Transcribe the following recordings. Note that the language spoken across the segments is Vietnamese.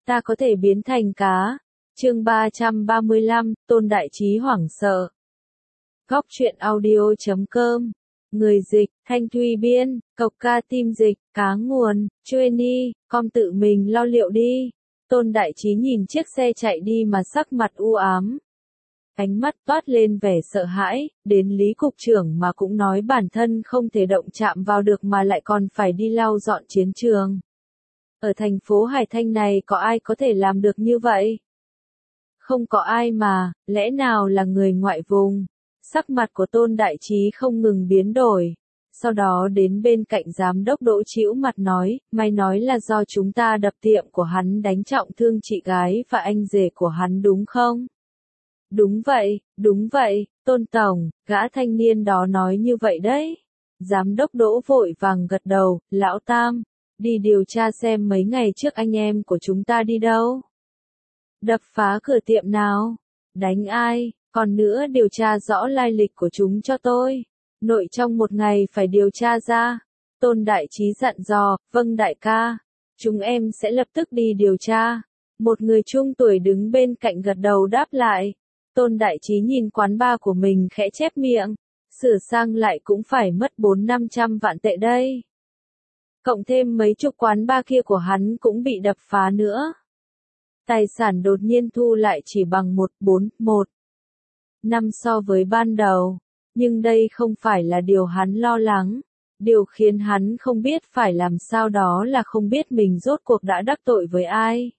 ta có thể biến thành cá. Chương 335, Tôn Đại Trí hoảng sợ. Góc truyện audio.com. Người dịch, Thanh Thùy biên, Cộc Ca Tim dịch, cá nguồn, Chueni, con tự mình lo liệu đi. Tôn Đại Trí nhìn chiếc xe chạy đi mà sắc mặt u ám. Ánh mắt toát lên vẻ sợ hãi, đến Lý Cục trưởng mà cũng nói bản thân không thể động chạm vào được mà lại còn phải đi lau dọn chiến trường. Ở thành phố Hải Thanh này có ai có thể làm được như vậy? Không có ai mà, lẽ nào là người ngoại vùng? Sắc mặt của Tôn Đại Trí không ngừng biến đổi. Sau đó đến bên cạnh giám đốc Đỗ Trĩu mặt nói, mày nói là do chúng ta đập tiệm của hắn đánh trọng thương chị gái và anh rể của hắn đúng không? Đúng vậy, Tôn Tổng, gã thanh niên đó nói như vậy đấy. Giám đốc Đỗ vội vàng gật đầu, lão Tam, đi điều tra xem mấy ngày trước anh em của chúng ta đi đâu. Đập phá cửa tiệm nào? Đánh ai? Còn nữa điều tra rõ lai lịch của chúng cho tôi. Nội trong một ngày phải điều tra ra. Tôn Đại Trí dặn dò, vâng đại ca. Chúng em sẽ lập tức đi điều tra. Một người trung tuổi đứng bên cạnh gật đầu đáp lại. Tôn Đại Trí nhìn quán bar của mình khẽ chép miệng. Sửa sang lại cũng phải mất 400-500 vạn tệ đây. Cộng thêm mấy chục quán bar kia của hắn cũng bị đập phá nữa. Tài sản đột nhiên thu lại chỉ bằng 1,415 so với ban đầu. Nhưng đây không phải là điều hắn lo lắng. Điều khiến hắn không biết phải làm sao đó là không biết mình rốt cuộc đã đắc tội với ai.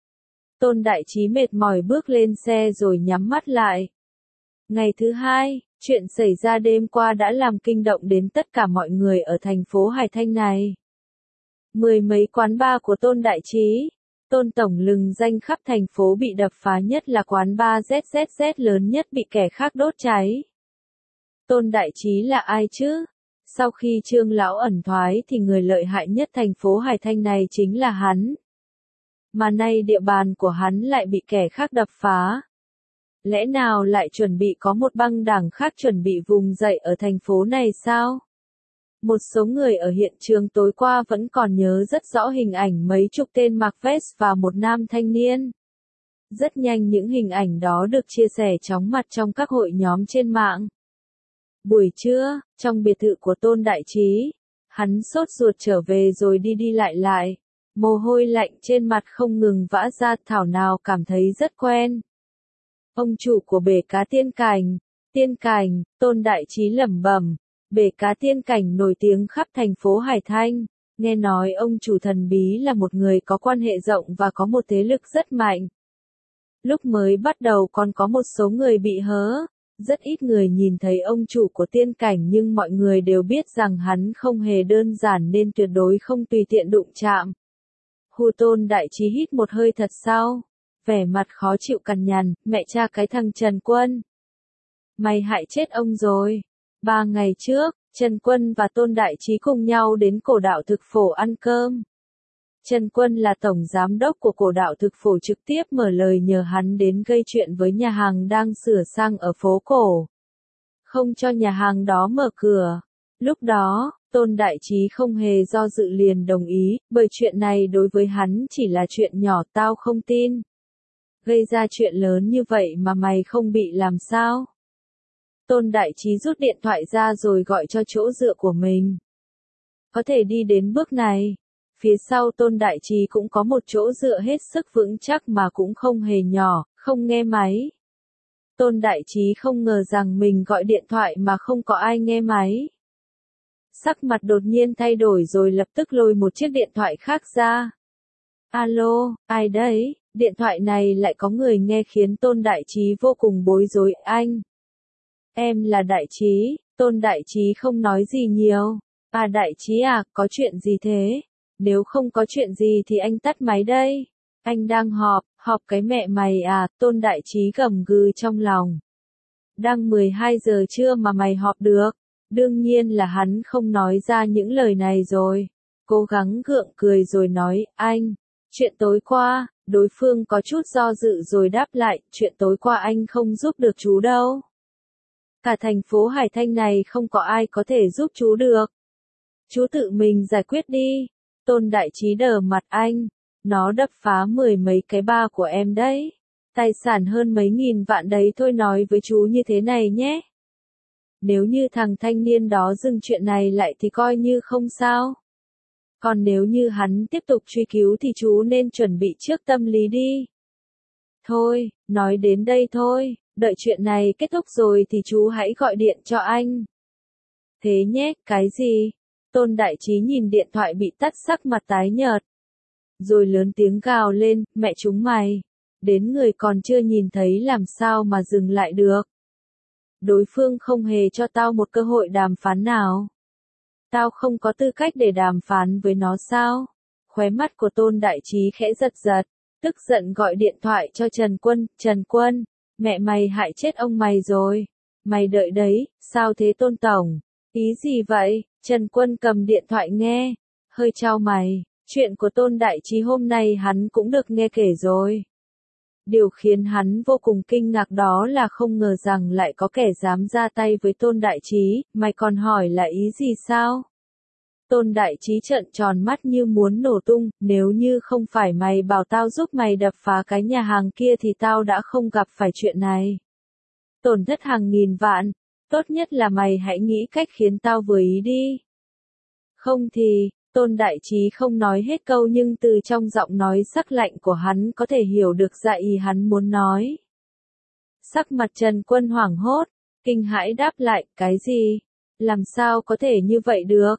Tôn Đại Trí mệt mỏi bước lên xe rồi nhắm mắt lại. Ngày thứ hai, chuyện xảy ra đêm qua đã làm kinh động đến tất cả mọi người ở thành phố Hải Thanh này. Mười mấy quán bar của Tôn Đại Trí, Tôn Tổng lừng danh khắp thành phố bị đập phá, nhất là quán bar ZZZ lớn nhất bị kẻ khác đốt cháy. Tôn Đại Trí là ai chứ? Sau khi Trương lão ẩn thoái thì người lợi hại nhất thành phố Hải Thanh này chính là hắn. Mà nay địa bàn của hắn lại bị kẻ khác đập phá. Lẽ nào lại chuẩn bị có một băng đảng khác chuẩn bị vùng dậy ở thành phố này sao? Một số người ở hiện trường tối qua vẫn còn nhớ rất rõ hình ảnh mấy chục tên mặc vest và một nam thanh niên. Rất nhanh những hình ảnh đó được chia sẻ chóng mặt trong các hội nhóm trên mạng. Buổi trưa, trong biệt thự của Tôn Đại Trí, hắn sốt ruột trở về rồi đi lại. Mồ hôi lạnh trên mặt không ngừng vã ra, thảo nào cảm thấy rất quen. Ông chủ của bể cá Tiên Cảnh, Tôn Đại Trí lẩm bẩm, bể cá Tiên Cảnh nổi tiếng khắp thành phố Hải Thanh, nghe nói ông chủ thần bí là một người có quan hệ rộng và có một thế lực rất mạnh. Lúc mới bắt đầu còn có một số người bị hớ, rất ít người nhìn thấy ông chủ của Tiên Cảnh nhưng mọi người đều biết rằng hắn không hề đơn giản nên tuyệt đối không tùy tiện đụng chạm. Tôn Đại Trí hít một hơi thật sâu, vẻ mặt khó chịu cằn nhằn, mẹ cha cái thằng Trần Quân. Mày hại chết ông rồi. 3 ngày trước, Trần Quân và Tôn Đại Trí cùng nhau đến Cổ Đạo Thực Phổ ăn cơm. Trần Quân là tổng giám đốc của Cổ Đạo Thực Phổ trực tiếp mở lời nhờ hắn đến gây chuyện với nhà hàng đang sửa sang ở phố cổ. Không cho nhà hàng đó mở cửa. Lúc đó, Tôn Đại Trí không hề do dự liền đồng ý, bởi chuyện này đối với hắn chỉ là chuyện nhỏ, tao không tin. Gây ra chuyện lớn như vậy mà mày không bị làm sao? Tôn Đại Trí rút điện thoại ra rồi gọi cho chỗ dựa của mình. Có thể đi đến bước này. Phía sau Tôn Đại Trí cũng có một chỗ dựa hết sức vững chắc mà cũng không hề nhỏ, không nghe máy. Tôn Đại Trí không ngờ rằng mình gọi điện thoại mà không có ai nghe máy. Sắc mặt đột nhiên thay đổi rồi lập tức lôi một chiếc điện thoại khác ra. Alo, ai đấy? Điện thoại này lại có người nghe khiến Tôn Đại Trí vô cùng bối rối. Anh. Em là Đại Trí. Tôn Đại Trí không nói gì nhiều. À Đại Trí à, có chuyện gì thế? Nếu không có chuyện gì thì anh tắt máy đây. Anh đang họp cái mẹ mày à, Tôn Đại Trí gầm gừ trong lòng. Đang 12 giờ trưa mà mày họp được. Đương nhiên là hắn không nói ra những lời này rồi. Cố gắng gượng cười rồi nói, anh, chuyện tối qua, đối phương có chút do dự rồi đáp lại, chuyện tối qua anh không giúp được chú đâu. Cả thành phố Hải Thanh này không có ai có thể giúp chú được. Chú tự mình giải quyết đi. Tôn Đại Trí đờ mặt anh. Nó đập phá 10 mấy cái bar của em đấy. Tài sản hơn mấy nghìn vạn đấy thôi, nói với chú như thế này nhé. Nếu như thằng thanh niên đó dừng chuyện này lại thì coi như không sao. Còn nếu như hắn tiếp tục truy cứu thì chú nên chuẩn bị trước tâm lý đi. Thôi, nói đến đây thôi, đợi chuyện này kết thúc rồi thì chú hãy gọi điện cho anh. Thế nhé, cái gì? Tôn Đại Trí nhìn điện thoại bị tắt, sắc mặt tái nhợt. Rồi lớn tiếng gào lên, mẹ chúng mày. Đến người còn chưa nhìn thấy làm sao mà dừng lại được. Đối phương không hề cho tao một cơ hội đàm phán nào. Tao không có tư cách để đàm phán với nó sao? Khóe mắt của Tôn Đại Trí khẽ giật giật, tức giận gọi điện thoại cho Trần Quân. Trần Quân, mẹ mày hại chết ông mày rồi. Mày đợi đấy, sao thế Tôn Tổng? Ý gì vậy? Trần Quân cầm điện thoại nghe, hơi chau mày. Chuyện của Tôn Đại Trí hôm nay hắn cũng được nghe kể rồi. Điều khiến hắn vô cùng kinh ngạc đó là không ngờ rằng lại có kẻ dám ra tay với Tôn Đại Trí. Mày còn hỏi là ý gì sao? Tôn Đại Trí trợn tròn mắt như muốn nổ tung, nếu như không phải mày bảo tao giúp mày đập phá cái nhà hàng kia thì tao đã không gặp phải chuyện này. Tổn thất hàng nghìn vạn, tốt nhất là mày hãy nghĩ cách khiến tao vừa ý đi. Không thì, Tôn Đại Trí không nói hết câu nhưng từ trong giọng nói sắc lạnh của hắn có thể hiểu được dạ ý hắn muốn nói. Sắc mặt Trần Quân hoảng hốt, kinh hãi đáp lại, cái gì? Làm sao có thể như vậy được?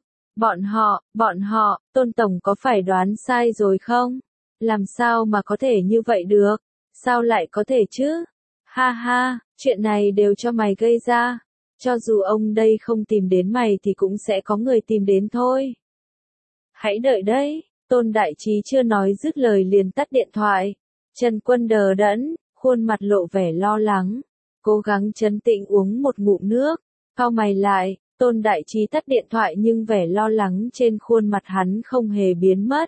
Bọn họ, Tôn Tổng có phải đoán sai rồi không? Làm sao mà có thể như vậy được? Sao lại có thể chứ? Ha ha, chuyện này đều cho mày gây ra. Cho dù ông đây không tìm đến mày thì cũng sẽ có người tìm đến thôi. Hãy đợi đấy, Tôn Đại Trí chưa nói dứt lời liền tắt điện thoại. Trần Quân đờ đẫn, khuôn mặt lộ vẻ lo lắng, cố gắng trấn tĩnh uống một ngụm nước, cau mày lại. Tôn Đại Trí tắt điện thoại nhưng vẻ lo lắng trên khuôn mặt hắn không hề biến mất.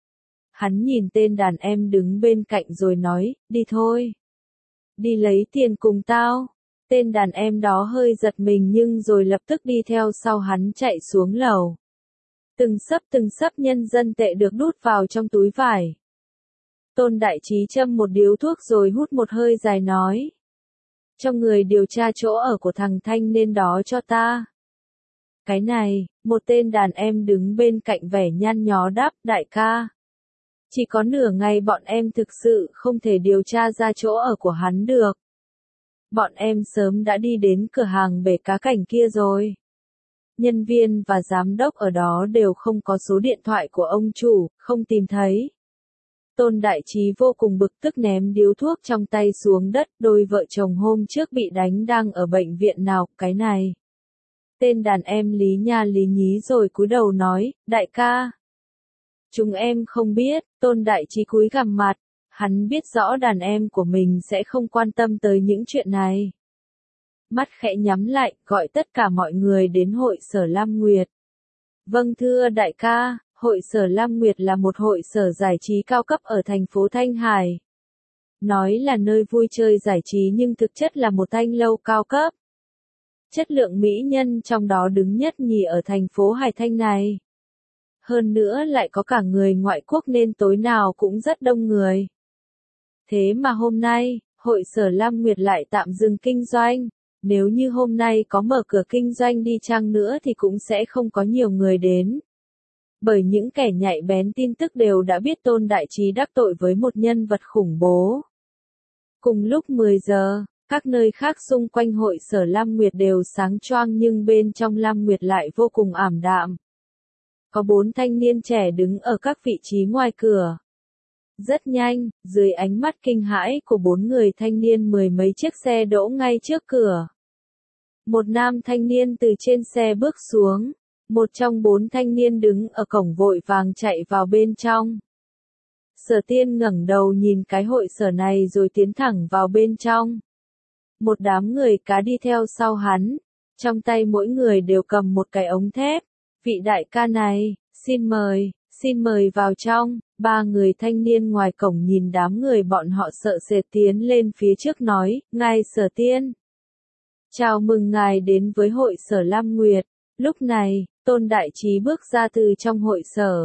Hắn nhìn tên đàn em đứng bên cạnh rồi nói, đi thôi. Đi lấy tiền cùng tao. Tên đàn em đó hơi giật mình nhưng rồi lập tức đi theo sau hắn chạy xuống lầu. Từng sấp nhân dân tệ được đút vào trong túi vải. Tôn Đại Trí châm một điếu thuốc rồi hút một hơi dài nói. Cho người điều tra chỗ ở của thằng thanh nên đó cho ta. Cái này, một tên đàn em đứng bên cạnh vẻ nhăn nhó đáp, đại ca. Chỉ có nửa ngày bọn em thực sự không thể điều tra ra chỗ ở của hắn được. Bọn em sớm đã đi đến cửa hàng bể cá cảnh kia rồi. Nhân viên và giám đốc ở đó đều không có số điện thoại của ông chủ, không tìm thấy. Tôn Đại Trí vô cùng bực tức ném điếu thuốc trong tay xuống đất, đôi vợ chồng hôm trước bị đánh đang ở bệnh viện nào, cái này. Tên đàn em lý nha lý nhí rồi cúi đầu nói, đại ca. Chúng em không biết, Tôn Đại Trí cúi gằm mặt, hắn biết rõ đàn em của mình sẽ không quan tâm tới những chuyện này. Mắt khẽ nhắm lại, gọi tất cả mọi người đến hội sở Lam Nguyệt. Vâng thưa đại ca, hội sở Lam Nguyệt là một hội sở giải trí cao cấp ở thành phố Thanh Hải. Nói là nơi vui chơi giải trí nhưng thực chất là một thanh lâu cao cấp. Chất lượng mỹ nhân trong đó đứng nhất nhì ở thành phố Hải Thanh này. Hơn nữa lại có cả người ngoại quốc nên tối nào cũng rất đông người. Thế mà hôm nay, hội sở Lam Nguyệt lại tạm dừng kinh doanh. Nếu như hôm nay có mở cửa kinh doanh đi chăng nữa thì cũng sẽ không có nhiều người đến. Bởi những kẻ nhạy bén tin tức đều đã biết Tôn Đại Trí đắc tội với một nhân vật khủng bố. Cùng lúc 10 giờ, các nơi khác xung quanh hội sở Lam Nguyệt đều sáng choang nhưng bên trong Lam Nguyệt lại vô cùng ảm đạm. Có 4 thanh niên trẻ đứng ở các vị trí ngoài cửa. Rất nhanh, dưới ánh mắt kinh hãi của 4 người thanh niên, 10 mấy chiếc xe đỗ ngay trước cửa. Một nam thanh niên từ trên xe bước xuống. Một trong 4 thanh niên đứng ở cổng vội vàng chạy vào bên trong. Sở Tiên ngẩng đầu nhìn cái hội sở này rồi tiến thẳng vào bên trong. Một đám người cá đi theo sau hắn. Trong tay mỗi người đều cầm một cái ống thép. Vị đại ca này, xin mời vào trong. 3 người thanh niên ngoài cổng nhìn đám người bọn họ sợ sệt tiến lên phía trước nói, ngài Sở Tiên. Chào mừng ngài đến với hội sở Lam Nguyệt. Lúc này, Tôn Đại Trí bước ra từ trong hội sở.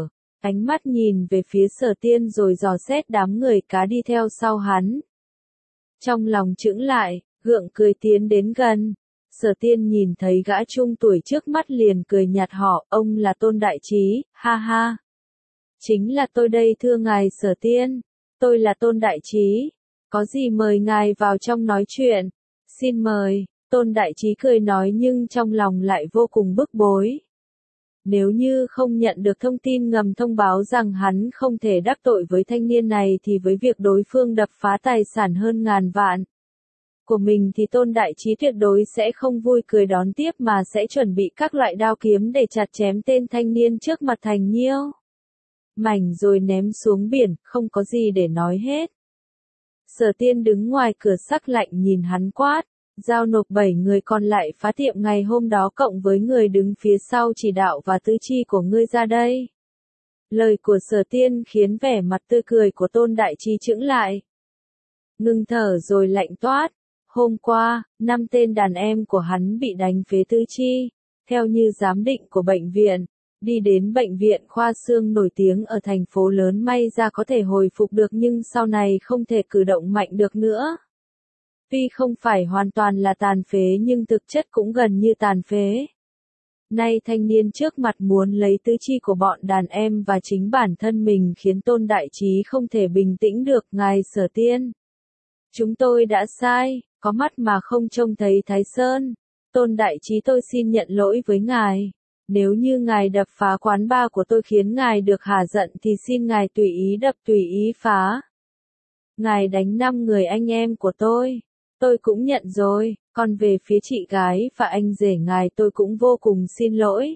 Ánh mắt nhìn về phía Sở Tiên rồi dò xét đám người cá đi theo sau hắn. Trong lòng chững lại, gượng cười tiến đến gần. Sở Tiên nhìn thấy gã trung tuổi trước mắt liền cười nhạt họ, ông là Tôn Đại Trí, ha ha. Chính là tôi đây thưa ngài Sở Tiên, tôi là Tôn Đại Trí, có gì mời ngài vào trong nói chuyện, xin mời, Tôn Đại Trí cười nói nhưng trong lòng lại vô cùng bức bối. Nếu như không nhận được thông tin ngầm thông báo rằng hắn không thể đắc tội với thanh niên này thì với việc đối phương đập phá tài sản hơn ngàn vạn của mình thì Tôn Đại Trí tuyệt đối sẽ không vui cười đón tiếp mà sẽ chuẩn bị các loại đao kiếm để chặt chém tên thanh niên trước mặt thành nhiêu mảnh rồi ném xuống biển, không có gì để nói hết. Sở Tiên đứng ngoài cửa sắc lạnh nhìn hắn quát, giao nộp 7 người còn lại phá tiệm ngày hôm đó cộng với người đứng phía sau chỉ đạo và tư chi của ngươi ra đây. Lời của Sở Tiên khiến vẻ mặt tươi cười của Tôn Đại Trí chững lại. Ngưng thở rồi lạnh toát. Hôm qua, 5 tên đàn em của hắn bị đánh phế tứ chi, theo như giám định của bệnh viện, đi đến bệnh viện khoa xương nổi tiếng ở thành phố lớn may ra có thể hồi phục được nhưng sau này không thể cử động mạnh được nữa. Tuy không phải hoàn toàn là tàn phế nhưng thực chất cũng gần như tàn phế. Nay thanh niên trước mặt muốn lấy tứ chi của bọn đàn em và chính bản thân mình khiến Tôn Đại Trí không thể bình tĩnh được, ngài Sở Tiên. Chúng tôi đã sai, có mắt mà không trông thấy Thái Sơn. Tôn Đại Trí tôi xin nhận lỗi với ngài. Nếu như ngài đập phá quán bar của tôi khiến ngài được hả giận thì xin ngài tùy ý đập tùy ý phá. Ngài đánh 5 người anh em của tôi cũng nhận rồi, còn về phía chị gái và anh rể ngài tôi cũng vô cùng xin lỗi.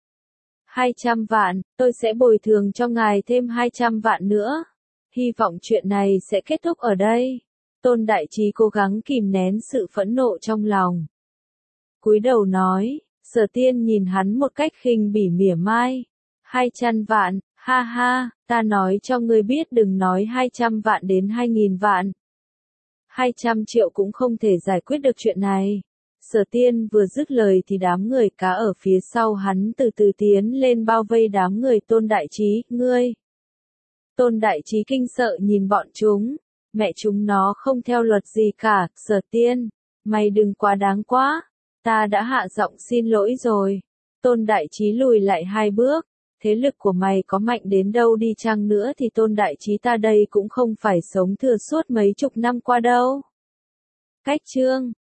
200 vạn, tôi sẽ bồi thường cho ngài thêm 200 vạn nữa. Hy vọng chuyện này sẽ kết thúc ở đây. Tôn Đại Trí cố gắng kìm nén sự phẫn nộ trong lòng. Cúi đầu nói, Sở Tiên nhìn hắn một cách khinh bỉ mỉa mai. 200 vạn, ha ha, ta nói cho ngươi biết đừng nói 200 vạn đến 2.000 vạn. 200 triệu cũng không thể giải quyết được chuyện này. Sở Tiên vừa dứt lời thì đám người cá ở phía sau hắn từ từ tiến lên bao vây đám người Tôn Đại Trí, ngươi. Tôn Đại Trí kinh sợ nhìn bọn chúng, mẹ chúng nó không theo luật gì cả, Sở Tiên, mày đừng quá đáng quá, ta đã hạ giọng xin lỗi rồi. Tôn Đại Trí lùi lại 2 bước, thế lực của mày có mạnh đến đâu đi chăng nữa thì Tôn Đại Trí ta đây cũng không phải sống thừa suốt mấy chục năm qua đâu. Cách chương